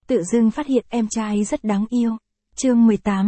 tự dưng phát hiện em trai rất đáng yêu. Chương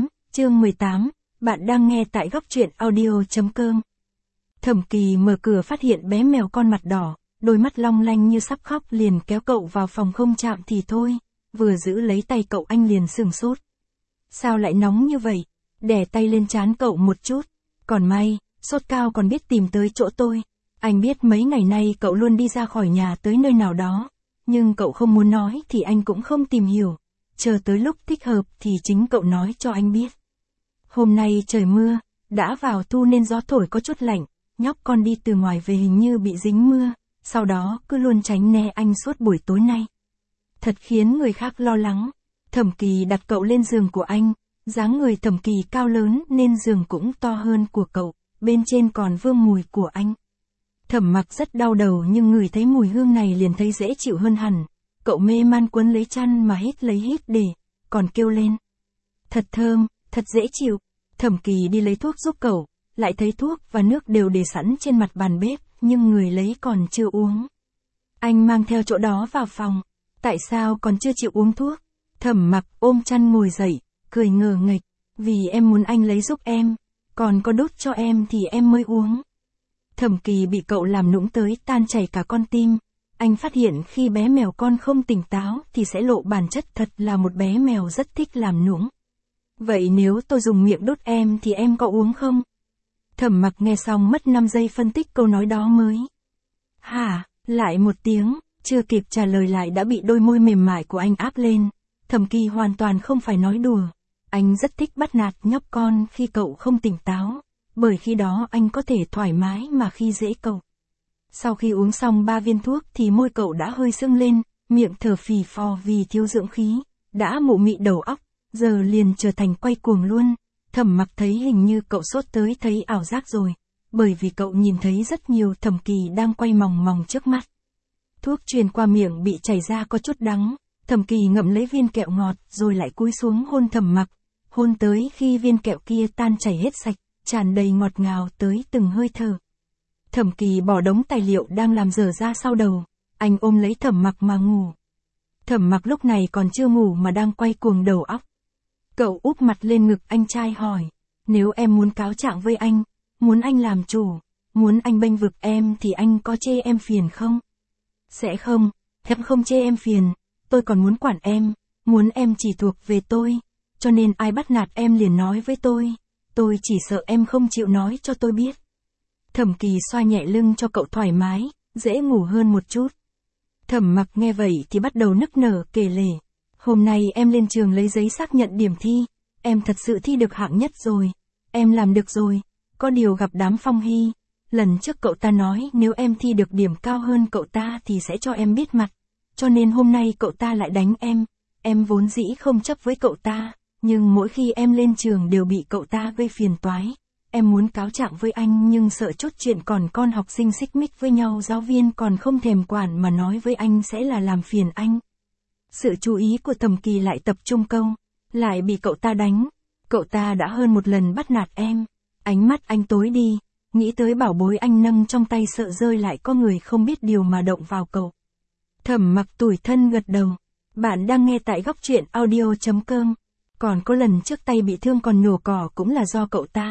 18, bạn đang nghe tại góc truyện audio.com. Thẩm Kỳ mở cửa phát hiện bé mèo con mặt đỏ, đôi mắt long lanh như sắp khóc, liền kéo cậu vào phòng không chạm thì thôi, vừa giữ lấy tay cậu anh liền sửng sốt. Sao lại nóng như vậy? Đè tay lên trán cậu một chút. Còn may, sốt cao còn biết tìm tới chỗ tôi. Anh biết mấy ngày nay cậu luôn đi ra khỏi nhà tới nơi nào đó, nhưng cậu không muốn nói thì anh cũng không tìm hiểu. Chờ tới lúc thích hợp thì chính cậu nói cho anh biết. Hôm nay trời mưa, đã vào thu nên gió thổi có chút lạnh, nhóc con đi từ ngoài về hình như bị dính mưa, sau đó cứ luôn tránh né anh suốt buổi tối nay. Thật khiến người khác lo lắng. Thẩm Kỳ đặt cậu lên giường của anh, dáng người Thẩm Kỳ cao lớn nên giường cũng to hơn của cậu, bên trên còn vương mùi của anh. Thẩm Mặc rất đau đầu nhưng ngửi thấy mùi hương này liền thấy dễ chịu hơn hẳn. Cậu mê man quấn lấy chăn mà hít lấy hít để, còn kêu lên. Thật thơm, thật dễ chịu. Thẩm Kỳ đi lấy thuốc giúp cậu, lại thấy thuốc và nước đều để sẵn trên mặt bàn bếp, nhưng người lấy còn chưa uống. Anh mang theo chỗ đó vào phòng. Tại sao còn chưa chịu uống thuốc? Thẩm Mặc ôm chăn ngồi dậy, cười ngờ nghệch. Vì em muốn anh lấy giúp em, còn có đút cho em thì em mới uống. Thẩm Kỳ bị cậu làm nũng tới tan chảy cả con tim. Anh phát hiện khi bé mèo con không tỉnh táo thì sẽ lộ bản chất thật là một bé mèo rất thích làm nũng. Vậy nếu tôi dùng miệng đút em thì em có uống không? Thẩm Mặc nghe xong mất 5 giây phân tích câu nói đó mới. Hả? Lại một tiếng, chưa kịp trả lời lại đã bị đôi môi mềm mại của anh áp lên. Thẩm Kỳ hoàn toàn không phải nói đùa. Anh rất thích bắt nạt nhóc con khi cậu không tỉnh táo, bởi khi đó anh có thể thoải mái mà khi dễ cậu. Sau khi uống xong 3 viên thuốc thì môi cậu đã hơi sưng lên, miệng thở phì phò vì thiếu dưỡng khí, đã mụ mị đầu óc, giờ liền trở thành quay cuồng luôn. Thẩm Mặc thấy hình như cậu sốt tới thấy ảo giác rồi, bởi vì cậu nhìn thấy rất nhiều Thẩm Kỳ đang quay mòng mòng trước mắt. Thuốc truyền qua miệng bị chảy ra có chút đắng, Thẩm Kỳ ngậm lấy viên kẹo ngọt rồi lại cúi xuống hôn Thẩm Mặc, hôn tới khi viên kẹo kia tan chảy hết sạch, tràn đầy ngọt ngào tới từng hơi thở. Thẩm Kỳ bỏ đống tài liệu đang làm dở ra sau đầu, anh ôm lấy Thẩm Mặc mà ngủ. Thẩm Mặc lúc này còn chưa ngủ mà đang quay cuồng đầu óc. Cậu úp mặt lên ngực anh trai hỏi, nếu em muốn cáo trạng với anh, muốn anh làm chủ, muốn anh bênh vực em thì anh có chê em phiền không? Sẽ không, em không chê em phiền, tôi còn muốn quản em, muốn em chỉ thuộc về tôi, cho nên ai bắt nạt em liền nói với tôi chỉ sợ em không chịu nói cho tôi biết. Thẩm Kỳ xoa nhẹ lưng cho cậu thoải mái, dễ ngủ hơn một chút. Thẩm Mặc nghe vậy thì bắt đầu nức nở kể lể. Hôm nay em lên trường lấy giấy xác nhận điểm thi, em thật sự thi được hạng nhất rồi, em làm được rồi, có điều gặp đám Phong Hy. Lần trước cậu ta nói nếu em thi được điểm cao hơn cậu ta thì sẽ cho em biết mặt, cho nên hôm nay cậu ta lại đánh em vốn dĩ không chấp với cậu ta, nhưng mỗi khi em lên trường đều bị cậu ta gây phiền toái. Em muốn cáo trạng với anh nhưng sợ chốt chuyện còn con học sinh xích mích với nhau giáo viên còn không thèm quản mà nói với anh sẽ là làm phiền anh. Sự chú ý của Thẩm Kỳ lại tập trung câu, lại bị cậu ta đánh, cậu ta đã hơn một lần bắt nạt em. Ánh mắt anh tối đi, nghĩ tới bảo bối anh nâng trong tay sợ rơi lại có người không biết điều mà động vào cậu. Thẩm Mặc tủi thân gật đầu, bạn đang nghe tại góc truyện audio.com. Còn có lần trước tay bị thương còn nhổ cỏ cũng là do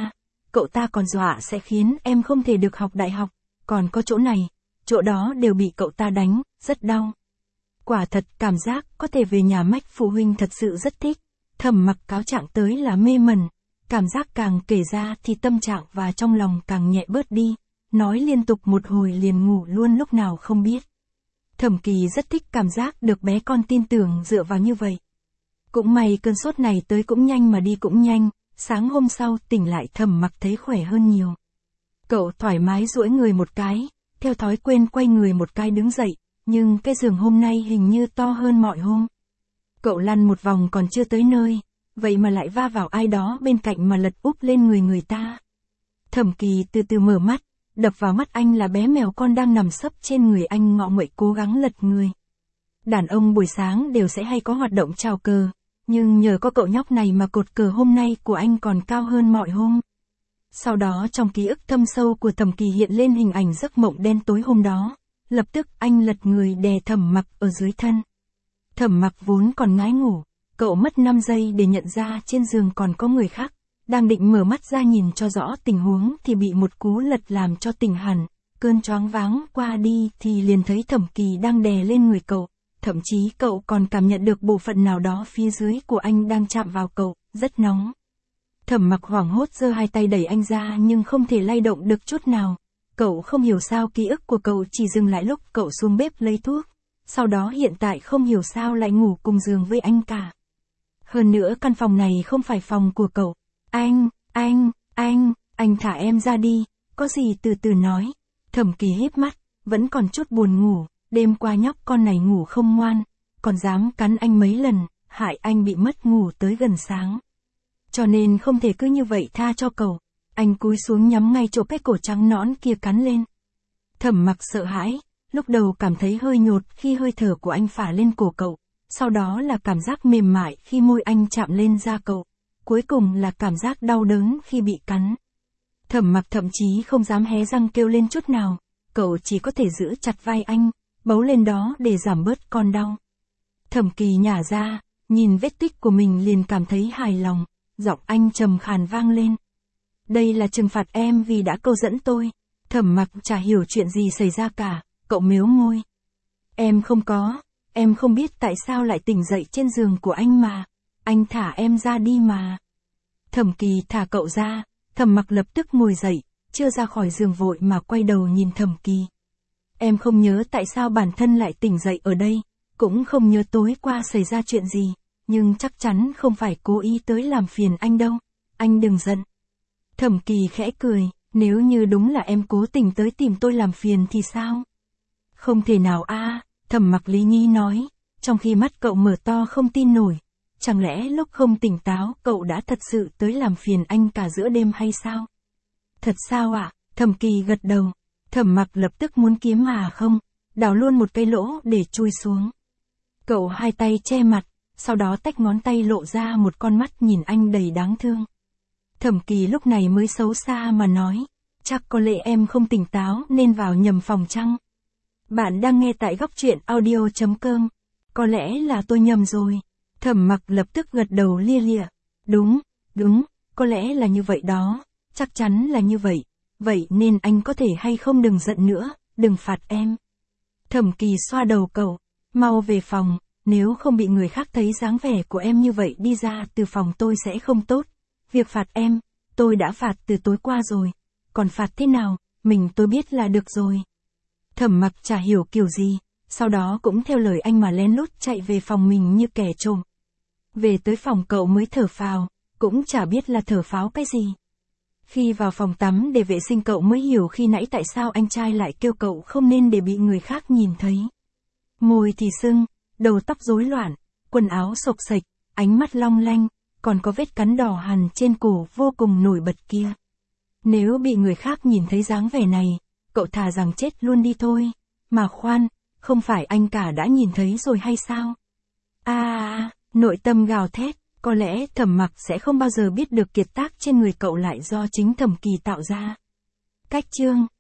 cậu ta còn dọa sẽ khiến em không thể được học đại học, còn có chỗ này, chỗ đó đều bị cậu ta đánh, rất đau. Quả thật cảm giác có thể về nhà mách phụ huynh thật sự rất thích. Thẩm Mặc cáo trạng tới là mê mẩn, cảm giác càng kể ra thì tâm trạng và trong lòng càng nhẹ bớt đi, nói liên tục một hồi liền ngủ luôn lúc nào không biết. Thẩm Kỳ rất thích cảm giác được bé con tin tưởng dựa vào như vậy. Cũng may cơn sốt này tới cũng nhanh mà đi cũng nhanh, sáng hôm sau tỉnh lại Thẩm Mặc thấy khỏe hơn nhiều. Cậu thoải mái duỗi người một cái, theo thói quen quay người một cái đứng dậy, nhưng cái giường hôm nay hình như to hơn mọi hôm. Cậu lăn một vòng còn chưa tới nơi, vậy mà lại va vào ai đó bên cạnh mà lật úp lên người ta. Thẩm Kỳ từ từ mở mắt, đập vào mắt anh là bé mèo con đang nằm sấp trên người anh ngọ nguậy cố gắng lật người. Đàn ông buổi sáng đều sẽ hay có hoạt động chào cờ, nhưng nhờ có cậu nhóc này mà cột cờ hôm nay của anh còn cao hơn mọi hôm. Sau đó trong ký ức thâm sâu của Thẩm Kỳ hiện lên hình ảnh giấc mộng đen tối hôm đó, lập tức anh lật người đè Thẩm Mặc ở dưới thân. Thẩm Mặc vốn còn ngái ngủ, cậu mất 5 giây để nhận ra trên giường còn có người khác. Đang định mở mắt ra nhìn cho rõ tình huống thì bị một cú lật làm cho tỉnh hẳn. Cơn choáng váng qua đi thì liền thấy Thẩm Kỳ đang đè lên người cậu. Thậm chí cậu còn cảm nhận được bộ phận nào đó phía dưới của anh đang chạm vào cậu, rất nóng. Thẩm Mặc hoảng hốt giơ hai tay đẩy anh ra nhưng không thể lay động được chút nào. Cậu không hiểu sao ký ức của cậu chỉ dừng lại lúc cậu xuống bếp lấy thuốc. Sau đó hiện tại không hiểu sao lại ngủ cùng giường với anh cả. Hơn nữa căn phòng này không phải phòng của cậu. Anh thả em ra đi, có gì từ từ nói. Thẩm Kỳ híp mắt, vẫn còn chút buồn ngủ, đêm qua nhóc con này ngủ không ngoan, còn dám cắn anh mấy lần, hại anh bị mất ngủ tới gần sáng. Cho nên không thể cứ như vậy tha cho cậu. Anh cúi xuống nhắm ngay chỗ cái cổ trắng nõn kia cắn lên. Thẩm Mặc sợ hãi, lúc đầu cảm thấy hơi nhột khi hơi thở của anh phả lên cổ cậu, sau đó là cảm giác mềm mại khi môi anh chạm lên da cậu, cuối cùng là cảm giác đau đớn khi bị cắn. Thẩm Mặc thậm chí không dám hé răng kêu lên chút nào, cậu chỉ có thể giữ chặt vai anh, bấu lên đó để giảm bớt con đau. Thẩm Kỳ nhả ra, nhìn vết tích của mình liền cảm thấy hài lòng, giọng anh trầm khàn vang lên. Đây là trừng phạt em vì đã câu dẫn tôi. Thẩm Mặc chả hiểu chuyện gì xảy ra cả, cậu mếu môi. Em không biết tại sao lại tỉnh dậy trên giường của anh mà. Anh thả em ra đi mà. Thẩm Kỳ thả cậu ra, Thẩm Mặc lập tức ngồi dậy, chưa ra khỏi giường vội mà quay đầu nhìn Thẩm Kỳ. Em không nhớ tại sao bản thân lại tỉnh dậy ở đây, cũng không nhớ tối qua xảy ra chuyện gì, nhưng chắc chắn không phải cố ý tới làm phiền anh đâu. Anh đừng giận. Thẩm Kỳ khẽ cười, nếu như đúng là em cố tình tới tìm tôi làm phiền thì sao? Không thể nào a, Thẩm Mặc lý nhí nói, trong khi mắt cậu mở to không tin nổi. Chẳng lẽ lúc không tỉnh táo cậu đã thật sự tới làm phiền anh cả giữa đêm hay sao? Thật sao ạ? Thẩm Kỳ gật đầu. Thẩm Mặc lập tức muốn kiếm không, đào luôn một cái lỗ để chui xuống. Cậu hai tay che mặt, sau đó tách ngón tay lộ ra một con mắt nhìn anh đầy đáng thương. Thẩm Kỳ lúc này mới xấu xa mà nói, chắc có lẽ em không tỉnh táo nên vào nhầm phòng chăng? Bạn đang nghe tại góc truyện audio.com. Có lẽ là tôi nhầm rồi. Thẩm Mặc lập tức gật đầu lia lịa. Đúng, có lẽ là như vậy đó, chắc chắn là như vậy. Vậy nên anh có thể hay không đừng giận nữa, đừng phạt em. Thẩm Kỳ xoa đầu cậu, mau về phòng, nếu không bị người khác thấy dáng vẻ của em như vậy đi ra từ phòng tôi sẽ không tốt. Việc phạt em, tôi đã phạt từ tối qua rồi, còn phạt thế nào, tôi biết là được rồi. Thẩm Mặc chả hiểu kiểu gì, sau đó cũng theo lời anh mà lén lút chạy về phòng mình như kẻ trộm. Về tới phòng cậu mới thở phào, cũng chả biết là thở pháo cái gì. Khi vào phòng tắm để vệ sinh cậu mới hiểu khi nãy tại sao anh trai lại kêu cậu không nên để bị người khác nhìn thấy. Môi thì sưng, đầu tóc rối loạn, quần áo xộc xệch, ánh mắt long lanh, còn có vết cắn đỏ hằn trên cổ vô cùng nổi bật kia. Nếu bị người khác nhìn thấy dáng vẻ này, cậu thà rằng chết luôn đi thôi. Mà khoan, không phải anh cả đã nhìn thấy rồi hay sao? Nội tâm gào thét, có lẽ Thẩm Mặc sẽ không bao giờ biết được kiệt tác trên người cậu lại do chính Thẩm Kỳ tạo ra. Cách chương